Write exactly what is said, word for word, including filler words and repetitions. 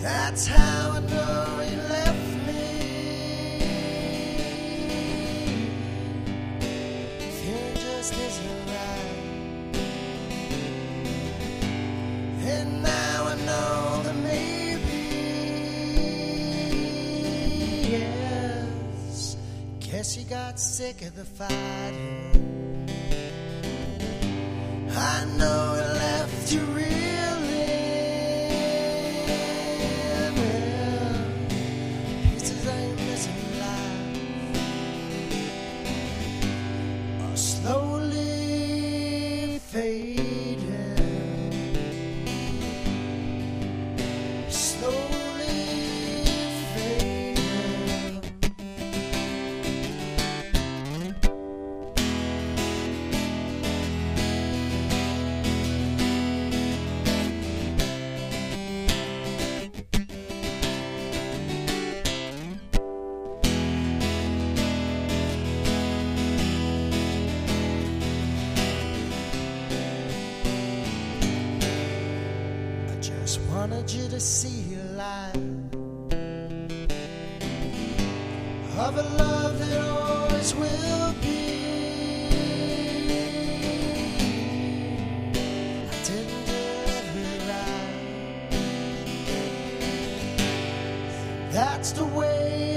That's how I know you left me. Feeling just isn't right. And now I know that maybe, yes, guess you got sick of the fighting. I know it left you reeling. Pieces of your missing life are slowly fading. Slowly fading. Just wanted you to see a light of a love that always will be. I didn't get it right. That's the way